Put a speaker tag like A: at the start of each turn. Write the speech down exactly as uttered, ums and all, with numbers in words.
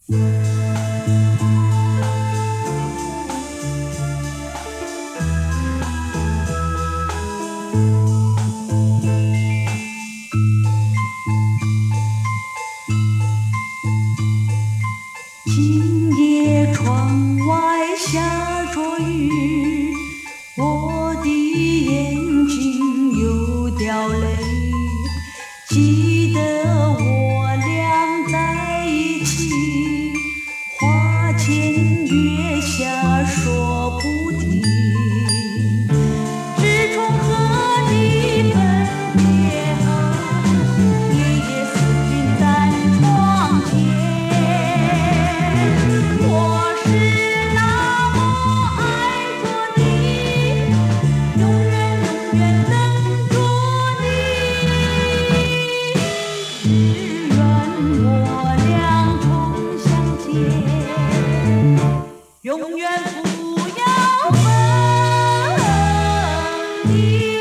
A: 今夜窗外下着雨，我的眼睛又掉泪。记得我俩在一起，花前月下说不停。自从和你分别后，夜夜思君在窗前。我是那么爱着你，永远永远等着你。只愿我俩重相见，永远不要分离。